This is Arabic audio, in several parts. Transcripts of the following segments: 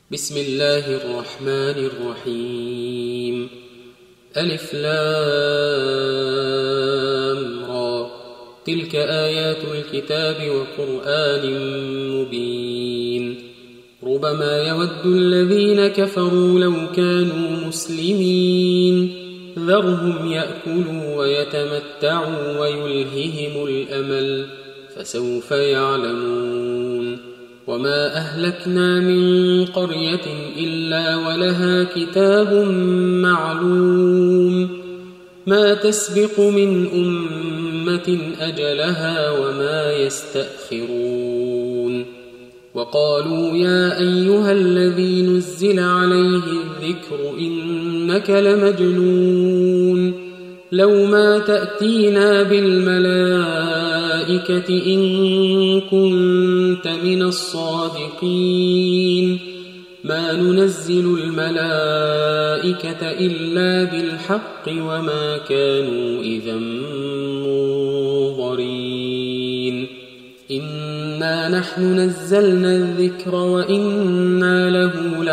بسم الله الرحمن الرحيم. ألف لام را، تلك آيات الكتاب وقرآن مبين. ربما يود الذين كفروا لو كانوا مسلمين، ذرهم يأكلوا ويتمتعوا ويلههم الأمل، فسوف يعلمون. وما أهلكنا من قرية إلا ولها كتاب معلوم، ما تسبق من أمة أجلها وما يستأخرون. وقالوا يا أيها الذي نزل عليه الذكر إنك لمجنون، لو ما تأتينا بالملائكة إن كنت من الصادقين، ما ننزل الملائكة إلا بالحق وما كانوا إذا منظرين. إنا نحن نزلنا الذكر وإنا له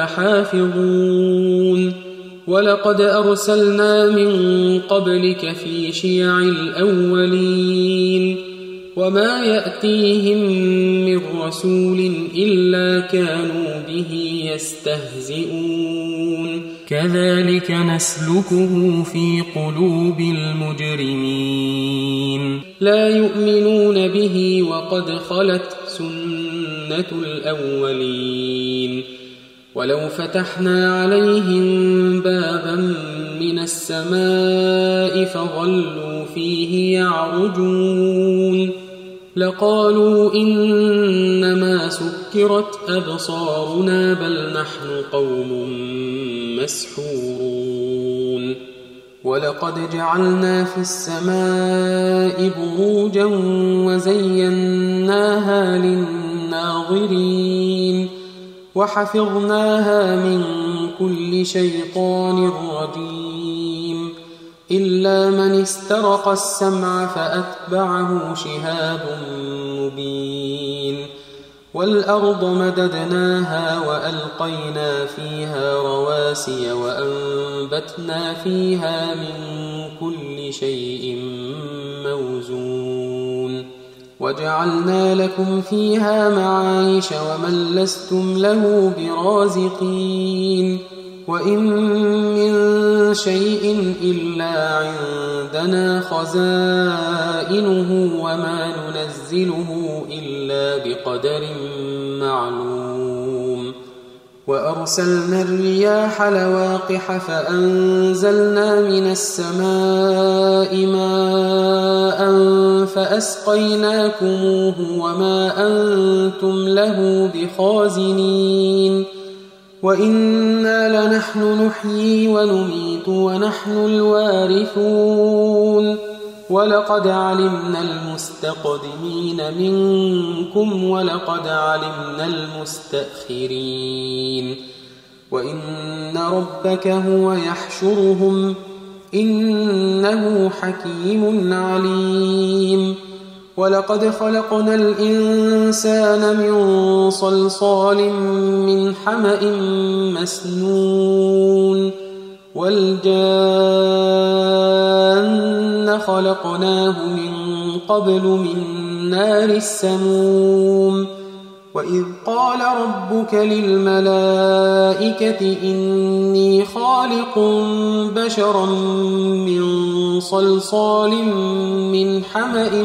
لحافظون. ولقد أرسلنا من قبلك في شيع الأولين، وما يأتيهم من رسول إلا كانوا به يستهزئون. كذلك نسلكه في قلوب المجرمين، لا يؤمنون به وقد خلت سنة الأولين. ولو فتحنا عليهم بابا من السماء فظلوا فيه يعرجون، لقالوا إنما سكرت أبصارنا بل نحن قوم مسحورون. ولقد جعلنا في السماء بروجا وزيناها للناظرين، وحفظناها من كل شيطان رجيم، إلا من استرق السمع فأتبعه شهاب مبين. والأرض مددناها وألقينا فيها رواسي وأنبتنا فيها من كل شيء موزون، وجعلنا لكم فيها معايش ومن لستم له برازقين. وإن من شيء إلا عندنا خزائنه وما ننزله إلا بقدر معلوم. وأرسلنا الرياح لواقح فأنزلنا من السماء ماء فأسقيناكموه وما أنتم له بخازنين. وإنا لنحن نحيي ونميت ونحن الوارثون. ولقد علمنا المستقدمين منكم ولقد علمنا المستأخرين. وإن ربك هو يحشرهم إنه حكيم عليم. ولقد خلقنا الإنسان من صلصال من حمأ مسنون، والجان خلقناه من قبل من نار السموم. وإذ قال ربك للملائكة إني خالق بشرا من صلصال من حمأ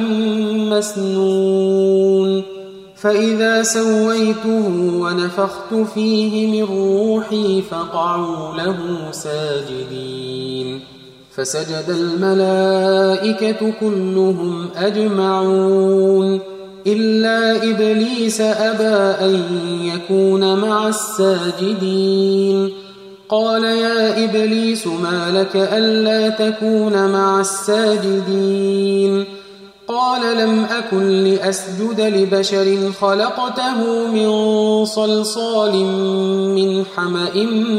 مسنون، فإذا سويته ونفخت فيه من روحي فقعوا له ساجدين. فسجد الملائكة كلهم أجمعون إلا إبليس أبى أن يكون مع الساجدين. قال يا إبليس ما لك ألا تكون مع الساجدين؟ قال لم أكن لأسجد لبشر خلقته من صلصال من حمأ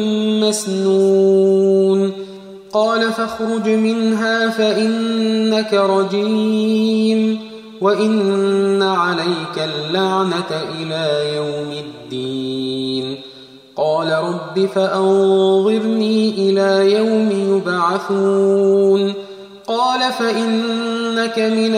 مسنون. قال فاخرج منها فإنك رجيم وإن عليك اللعنة إلى يوم الدين. قال رب فأنظرني إلى يوم يبعثون قال فإنك من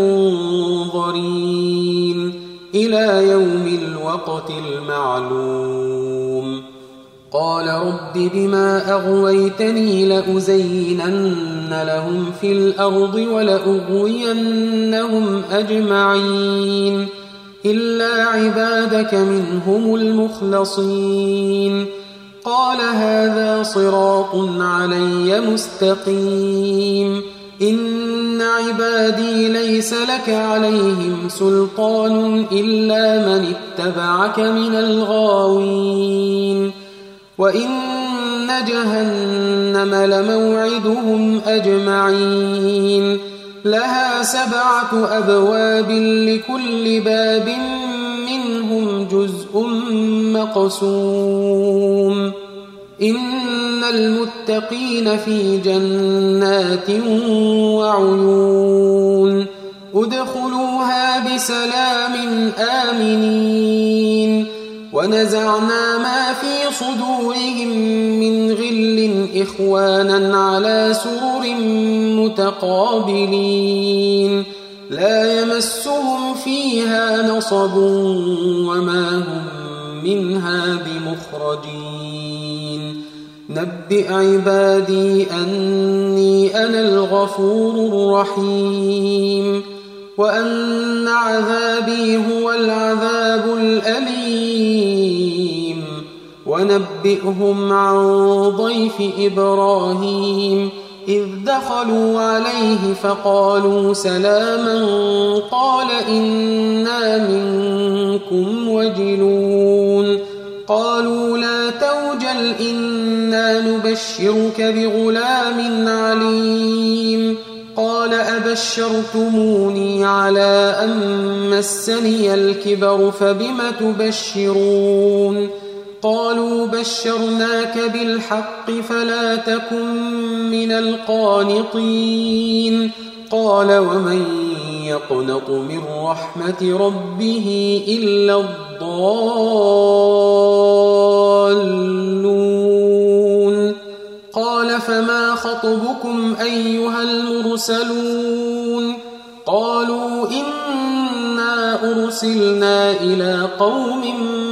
المنظرين إلى يوم الوقت المعلوم قال رب بما أغويتني لأزينن لهم في الأرض ولأغوينهم أجمعين إلا عبادك منهم المخلصين قال هذا صراط علي مستقيم إن عبادي ليس لك عليهم سلطان إلا من اتبعك من الغاوين وإن جهنم لموعدهم أجمعين لها 7 أبواب لكل باب منهم جزء مقسوم إن المتقين في جنات وعيون ادخلوها بسلام آمنين ونزعنا ما في صدورهم من غل إخوانا على سرر متقابلين لا يمسهم فيها نصب وما هم منها بمخرجين نبئ عبادي أني أنا الغفور الرحيم وأن عذابي هو العذاب الأليم ونبئهم عن ضيف إبراهيم إذ دخلوا عليه فقالوا سلاما قال إنا منكم وجلون قالوا لا توجل إنا نبشرك بغلام عليم قال أبشرتموني على أن مسني الكبر فبم تبشرون قالوا بشرناك بالحق فلا تكن من القانطين قال ومن يقنط من رحمة ربه إلا الضالون قال فما خطبكم أيها المرسلون قالوا إنا أرسلنا إلى قوم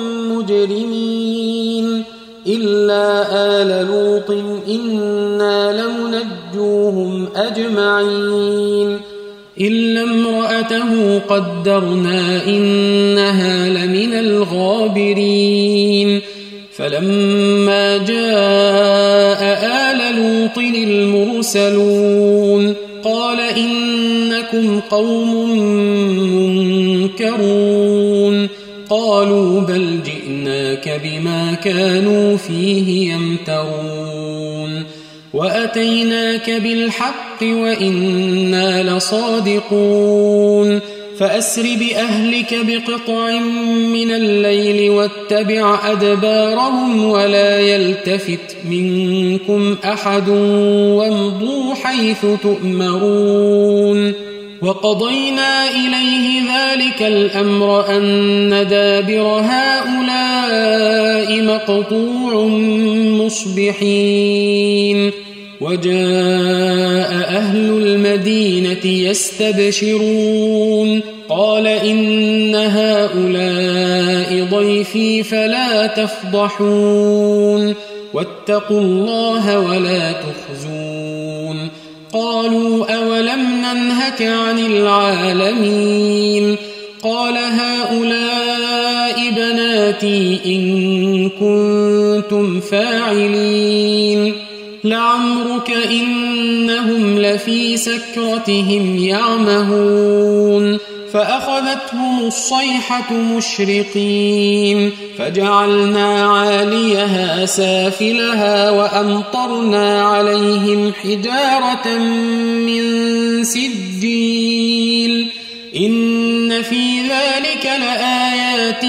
مجرمين إلا آل لوط إنا لمنجوهم أجمعين إلا امرأته قدرنا إنها لمن الغابرين فلما جاء آل لوط المرسلون قال إنكم قوم منكرون قالوا بل جئناك بما كانوا فيه يمترون وأتيناك بالحق وإنا لصادقون فأسر بأهلك بقطع من الليل واتبع أدبارهم ولا يلتفت منكم أحد وامضوا حيث تؤمرون وقضينا إليه ذلك الأمر أن دابر هؤلاء مقطوع مصبحين وجاء أهل المدينة يستبشرون قال إن هؤلاء ضيفي فلا تفضحون واتقوا الله ولا تخزون قالوا أولم ننهك عن العالمين قال هؤلاء بناتي إن كنتم فاعلين لعمرك إنهم لفي سكرتهم يعمهون فأخذتهم الصيحة مشرقين فجعلنا عاليها سافلها وأمطرنا عليهم حجارة من سجيل إن في ذلك لآيات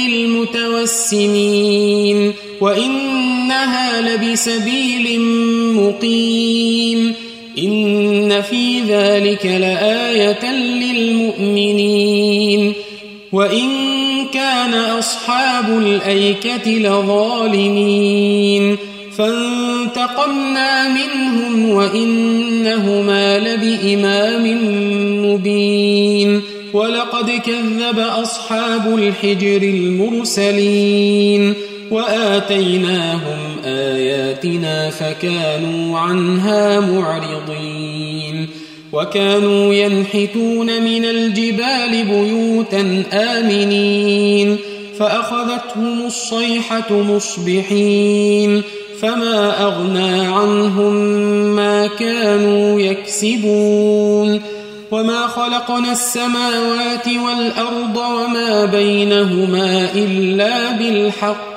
للمتوسمين وإنها لبسبيل مقيم إن في ذلك لآية للمؤمنين وإن كان أصحاب الأيكة لظالمين فانتقمنا منهم وإنهما لبإمام مبين ولقد كذب أصحاب الحجر المرسلين وآتيناهم آياتنا فكانوا عنها معرضين وكانوا ينحتون من الجبال بيوتا آمنين فأخذتهم الصيحة مصبحين فما أغنى عنهم ما كانوا يكسبون وما خلقنا السماوات والأرض وما بينهما إلا بالحق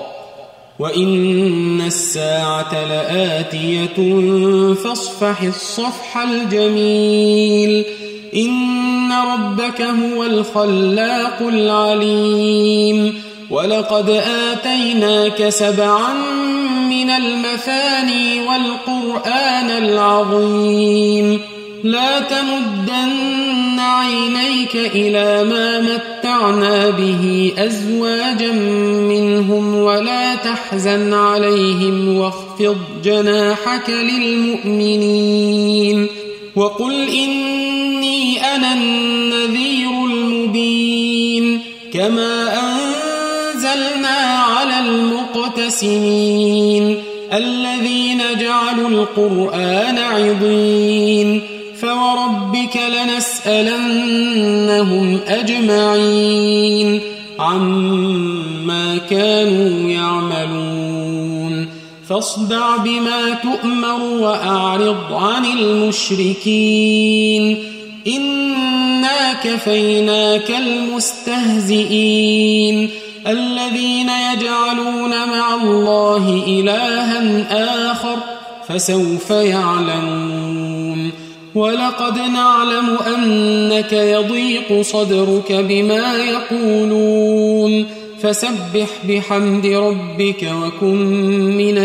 وإن الساعة لآتية فاصفح الصفح الجميل إن ربك هو الخلاق العليم ولقد آتيناك 7 من المثاني والقرآن العظيم لا تمدن عينيك إلى ما متعنا به أزواجا منهم ولا تحزن عليهم واخفض جناحك للمؤمنين وقل إني أنا النذير المبين كما أنزلنا على المقتسمين الذين جعلوا القرآن عضين فوربك لنسألنهم أجمعين عما كانوا يعملون فاصدع بما تؤمر وأعرض عن المشركين إنا كفيناك المستهزئين الذين يجعلون مع الله إلها آخر فسوف يعلمون ولقد نعلم أنك يضيق صدرك بما يقولون فسبح بحمد ربك وكن من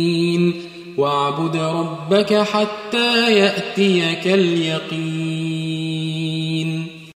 الساجدين واعبد ربك حتى يأتيك اليقين